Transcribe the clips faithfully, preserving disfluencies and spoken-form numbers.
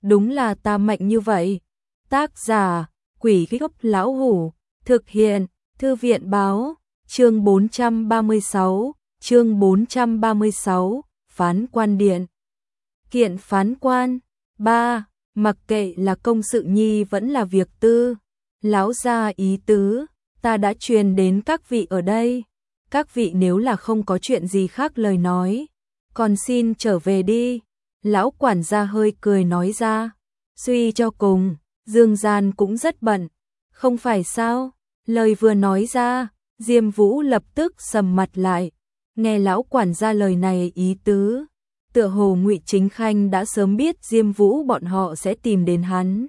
đúng là ta mạnh như vậy. Tác giả, Quỷ Gốc Lão Hủ, thực hiện, Thư viện báo, chương bốn trăm ba mươi sáu, chương bốn trăm ba mươi sáu, phán quan điện. Kiện phán quan, ba, mặc kệ là công sự nhi vẫn là việc tư, lão gia ý tứ, ta đã truyền đến các vị ở đây, các vị nếu là không có chuyện gì khác lời nói, còn xin trở về đi. Lão quản gia hơi cười nói ra, suy cho cùng, Dương Gian cũng rất bận, không phải sao? Lời vừa nói ra, Diêm Vũ lập tức sầm mặt lại, nghe lão quản gia lời này ý tứ, tựa hồ Ngụy Chính Khanh đã sớm biết Diêm Vũ bọn họ sẽ tìm đến hắn.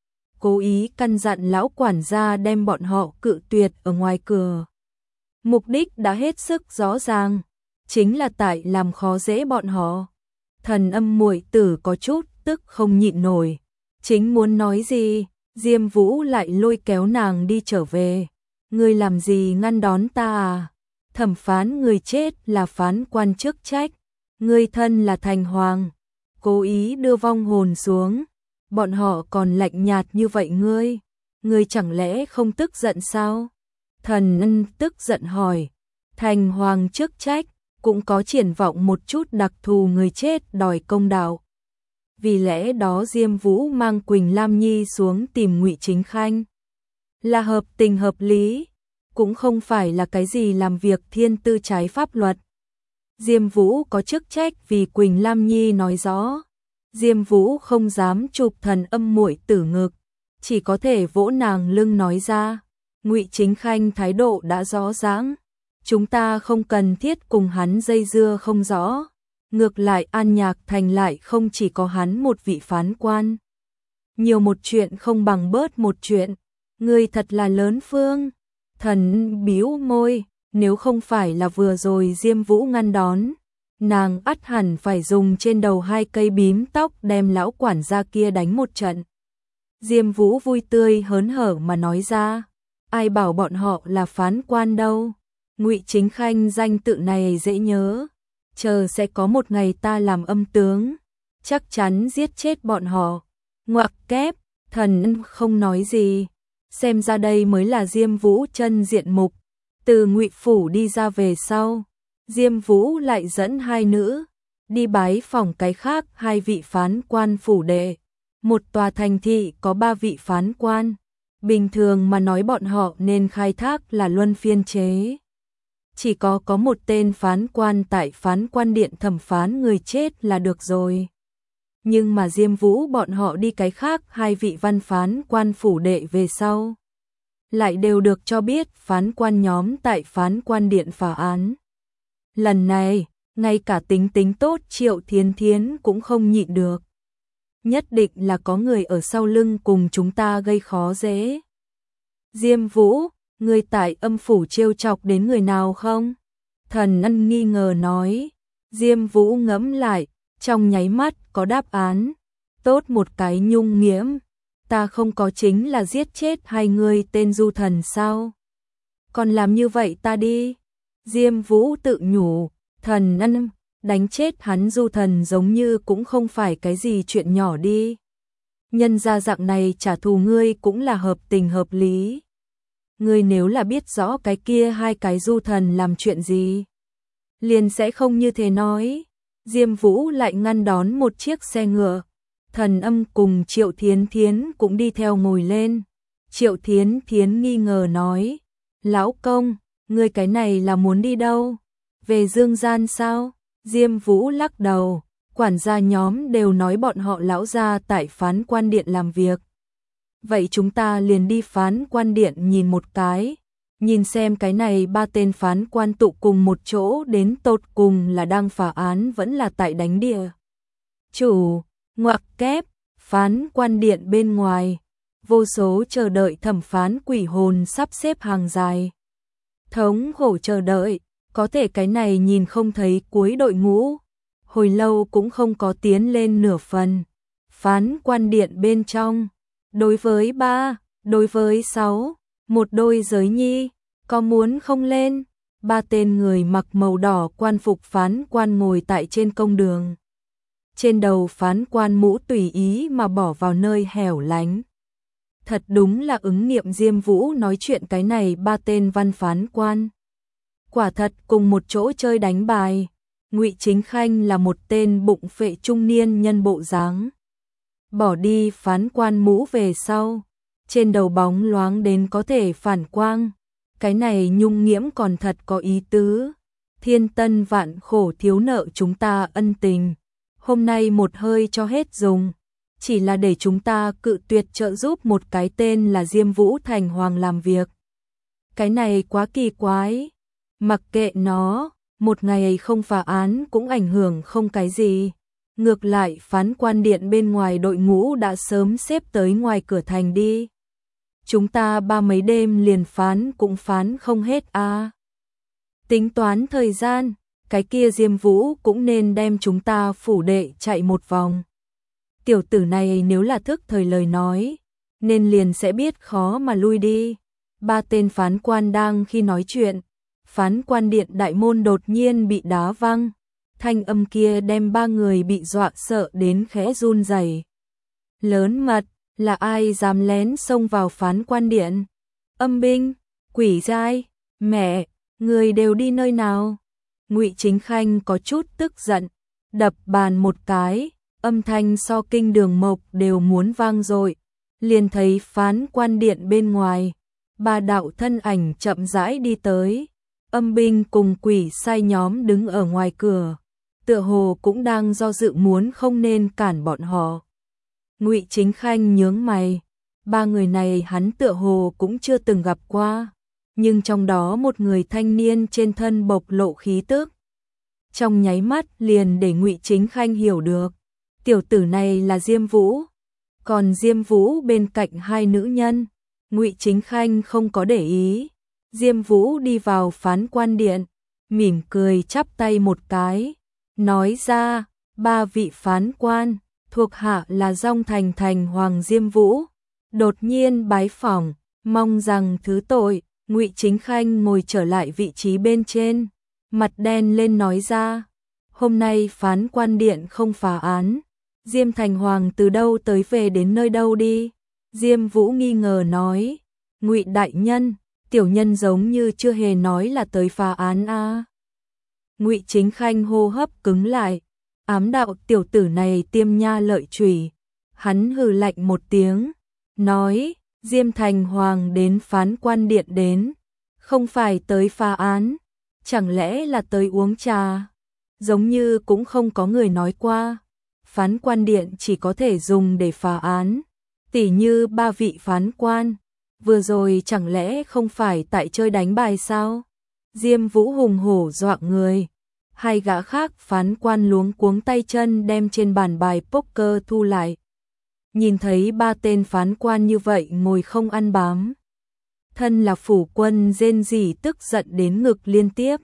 Cố ý căn dặn lão quản gia đem bọn họ cự tuyệt ở ngoài cửa. Mục đích đã hết sức rõ ràng, chính là tại làm khó dễ bọn họ. Thần Âm muội tử có chút tức không nhịn nổi, chính muốn nói gì, Diêm Vũ lại lôi kéo nàng đi trở về. Ngươi làm gì ngăn đón ta à? Thẩm phán người chết là phán quan chức trách, ngươi thân là thành hoàng, cố ý đưa vong hồn xuống, bọn họ còn lạnh nhạt như vậy ngươi, ngươi chẳng lẽ không tức giận sao? Thần Ân tức giận hỏi, thành hoàng chức trách cũng có triển vọng một chút đặc thù người chết đòi công đạo. Vì lẽ đó Diêm Vũ mang Quỳnh Lam Nhi xuống tìm Ngụy Chính Khanh. Là hợp tình hợp lý, cũng không phải là cái gì làm việc thiên tư trái pháp luật. Diêm Vũ có chức trách vì Quỳnh Lam Nhi nói rõ. Diêm Vũ không dám chụp Thần Âm muội tử ngực, chỉ có thể vỗ nàng lưng nói ra. Ngụy Chính Khanh thái độ đã rõ ràng, chúng ta không cần thiết cùng hắn dây dưa không rõ. Ngược lại An Nhạc Thành lại không chỉ có hắn một vị phán quan. Nhiều một chuyện không bằng bớt một chuyện, ngươi thật là lớn phương. Thần bĩu môi, nếu không phải là vừa rồi Diêm Vũ ngăn đón, nàng ắt hẳn phải dùng trên đầu hai cây bím tóc đem lão quản gia kia đánh một trận. Diêm Vũ vui tươi hớn hở mà nói ra, ai bảo bọn họ là phán quan đâu, Ngụy Chính Khanh danh tự này dễ nhớ, chờ sẽ có một ngày ta làm âm tướng, chắc chắn giết chết bọn họ. Ngoặc kép, Thần không nói gì, xem ra đây mới là Diêm Vũ chân diện mục. Từ Ngụy phủ đi ra về sau, Diêm Vũ lại dẫn hai nữ đi bái phỏng cái khác hai vị phán quan phủ đệ. Một tòa thành thị có ba vị phán quan, bình thường mà nói bọn họ nên khai thác là luân phiên chế. Chỉ có có một tên phán quan tại phán quan điện thẩm phán người chết là được rồi. Nhưng mà Diêm Vũ bọn họ đi cái khác hai vị văn phán quan phủ đệ về sau, lại đều được cho biết phán quan nhóm tại phán quan điện phá án. Lần này, ngay cả tính tính tốt Triệu Thiến Thiến cũng không nhịn được. Nhất định là có người ở sau lưng cùng chúng ta gây khó dễ. Diêm Vũ, người tại âm phủ trêu chọc đến người nào không? Thần Ân nghi ngờ nói. Diêm Vũ ngẫm lại, trong nháy mắt có đáp án. Tốt một cái nhung nghiễm. Ta không có chính là giết chết hai người tên du thần sao? Còn làm như vậy ta đi. Diêm Vũ tự nhủ, Thần Ân, đánh chết hắn du thần giống như cũng không phải cái gì chuyện nhỏ đi. Nhân ra dạng này trả thù ngươi cũng là hợp tình hợp lý. Ngươi nếu là biết rõ cái kia hai cái du thần làm chuyện gì, liền sẽ không như thế nói. Diêm Vũ lại ngăn đón một chiếc xe ngựa. Thần Âm cùng Triệu Thiến Thiến cũng đi theo ngồi lên. Triệu Thiến Thiến nghi ngờ nói, lão công, ngươi cái này là muốn đi đâu? Về Dương Gian sao? Diêm Vũ lắc đầu, quản gia nhóm đều nói bọn họ lão gia tại phán quan điện làm việc. Vậy chúng ta liền đi phán quan điện nhìn một cái, nhìn xem cái này ba tên phán quan tụ cùng một chỗ đến tột cùng là đang phá án vẫn là tại đánh địa. Chủ, ngoặc kép, phán quan điện bên ngoài, vô số chờ đợi thẩm phán quỷ hồn sắp xếp hàng dài. Thống hổ chờ đợi, có thể cái này nhìn không thấy cuối đội ngũ, hồi lâu cũng không có tiến lên nửa phần. Phán quan điện bên trong, đối với ba, đối với sáu, một đôi giới nhi, có muốn không lên? Ba tên người mặc màu đỏ quan phục phán quan ngồi tại trên công đường. trên đầu phán quan mũ tùy ý mà bỏ vào nơi hẻo lánh. Thật đúng là ứng nghiệm Diêm Vũ nói chuyện cái này ba tên văn phán quan. Quả thật cùng một chỗ chơi đánh bài. Ngụy Chính Khanh là một tên bụng phệ trung niên nhân bộ dáng. Bỏ đi phán quan mũ về sau, trên đầu bóng loáng đến có thể phản quang. Cái này nhung nhiễm còn thật có ý tứ. Thiên tân vạn khổ thiếu nợ chúng ta ân tình. Hôm nay một hơi cho hết dùng. Chỉ là để chúng ta cự tuyệt trợ giúp một cái tên là Diêm Vũ thành hoàng làm việc. Cái này quá kỳ quái. Mặc kệ nó, một ngày không phá án cũng ảnh hưởng không cái gì. Ngược lại phán quan điện bên ngoài đội ngũ đã sớm xếp tới ngoài cửa thành đi. Chúng ta ba mấy đêm liền phán cũng phán không hết à. Tính toán thời gian, cái kia Diêm Vũ cũng nên đem chúng ta phủ đệ chạy một vòng. Tiểu tử này nếu là thức thời lời nói, nên liền sẽ biết khó mà lui đi. Ba tên phán quan đang khi nói chuyện, phán quan điện đại môn đột nhiên bị đá văng. Thanh âm kia đem ba người bị dọa sợ đến khẽ run rẩy. Lớn mật, là ai dám lén xông vào phán quan điện? Âm binh, quỷ giai, mẹ, người đều đi nơi nào? Ngụy Chính Khanh có chút tức giận, đập bàn một cái, âm thanh so kinh đường mộc đều muốn vang dội. Liền thấy phán quan điện bên ngoài, ba đạo thân ảnh chậm rãi đi tới. Âm binh cùng quỷ sai nhóm đứng ở ngoài cửa, tựa hồ cũng đang do dự muốn không nên cản bọn họ. Ngụy Chính Khanh nhướng mày, ba người này hắn tựa hồ cũng chưa từng gặp qua, nhưng trong đó một người thanh niên trên thân bộc lộ khí tức. Trong nháy mắt liền để Ngụy Chính Khanh hiểu được, tiểu tử này là Diêm Vũ. Còn Diêm Vũ bên cạnh hai nữ nhân, Ngụy Chính Khanh không có để ý. Diêm Vũ đi vào phán quan điện, mỉm cười chắp tay một cái, nói ra, ba vị phán quan, thuộc hạ là Dong Thành Thành Hoàng Diêm Vũ, đột nhiên bái phỏng, mong rằng thứ tội. Ngụy Chính Khanh ngồi trở lại vị trí bên trên, mặt đen lên nói ra, hôm nay phán quan điện không phá án, Diêm Thành Hoàng từ đâu tới về đến nơi đâu đi? Diêm Vũ nghi ngờ nói, Ngụy đại nhân, tiểu nhân giống như chưa hề nói là tới phá án a. À. Ngụy Chính Khanh hô hấp cứng lại, ám đạo tiểu tử này tiêm nha lợi chủy. Hắn hừ lạnh một tiếng, nói, Diêm Thành Hoàng đến phán quan điện đến, không phải tới phá án, chẳng lẽ là tới uống trà? Giống như cũng không có người nói qua, phán quan điện chỉ có thể dùng để phá án, tỉ như ba vị phán quan. Vừa rồi chẳng lẽ không phải tại chơi đánh bài sao? Diêm Vũ hùng hổ dọa người. Hai gã khác phán quan luống cuống tay chân đem trên bàn bài poker thu lại. Nhìn thấy ba tên phán quan như vậy ngồi không ăn bám. Thân là phủ quân rên rỉ tức giận đến ngực liên tiếp.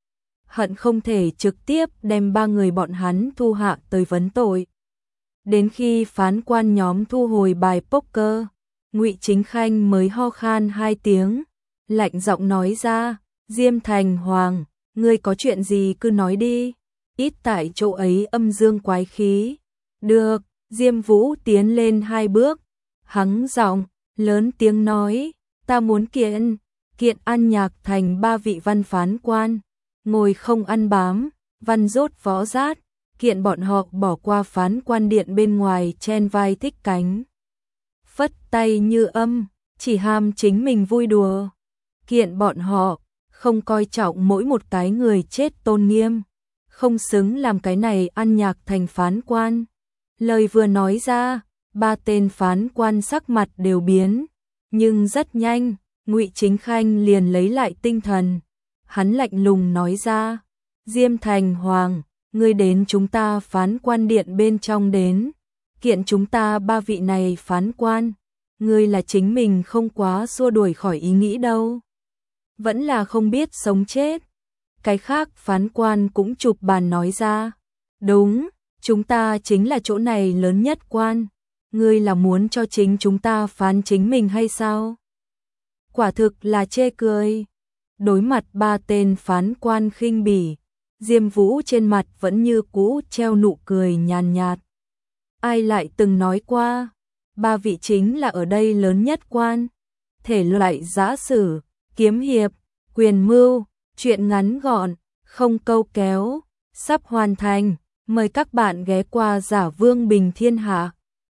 Hận không thể trực tiếp đem ba người bọn hắn thu hạ tới vấn tội. Đến khi phán quan nhóm thu hồi bài poker, Ngụy Chính Khanh mới ho khan hai tiếng, lạnh giọng nói ra, Diêm Thành Hoàng, ngươi có chuyện gì cứ nói đi, ít tại chỗ ấy âm dương quái khí. Được, Diêm Vũ tiến lên hai bước, hắng giọng, lớn tiếng nói, ta muốn kiện, kiện An Nhạc Thành ba vị văn phán quan, ngồi không ăn bám, văn rốt võ rát, kiện bọn họ bỏ qua phán quan điện bên ngoài chen vai thích cánh. Phất tay như âm, chỉ ham chính mình vui đùa. Kiện bọn họ, không coi trọng mỗi một cái người chết tôn nghiêm, không xứng làm cái này An Nhạc Thành phán quan. Lời vừa nói ra, ba tên phán quan sắc mặt đều biến, nhưng rất nhanh, Ngụy Chính Khanh liền lấy lại tinh thần. Hắn lạnh lùng nói ra, Diêm Thành Hoàng, ngươi đến chúng ta phán quan điện bên trong đến, kiện chúng ta ba vị này phán quan, ngươi là chính mình không quá xua đuổi khỏi ý nghĩ đâu. Vẫn là không biết sống chết. Cái khác phán quan cũng chụp bàn nói ra, đúng, chúng ta chính là chỗ này lớn nhất quan, ngươi là muốn cho chính chúng ta phán chính mình hay sao? Quả thực là chê cười. Đối mặt ba tên phán quan khinh bỉ, Diêm Vũ trên mặt vẫn như cũ treo nụ cười nhàn nhạt. Ai lại từng nói qua, ba vị chính là ở đây lớn nhất quan. Thể loại giã sử, kiếm hiệp, quyền mưu, truyện ngắn gọn, không câu kéo, sắp hoàn thành. Mời các bạn ghé qua Giả Vương Bình Thiên Hạ.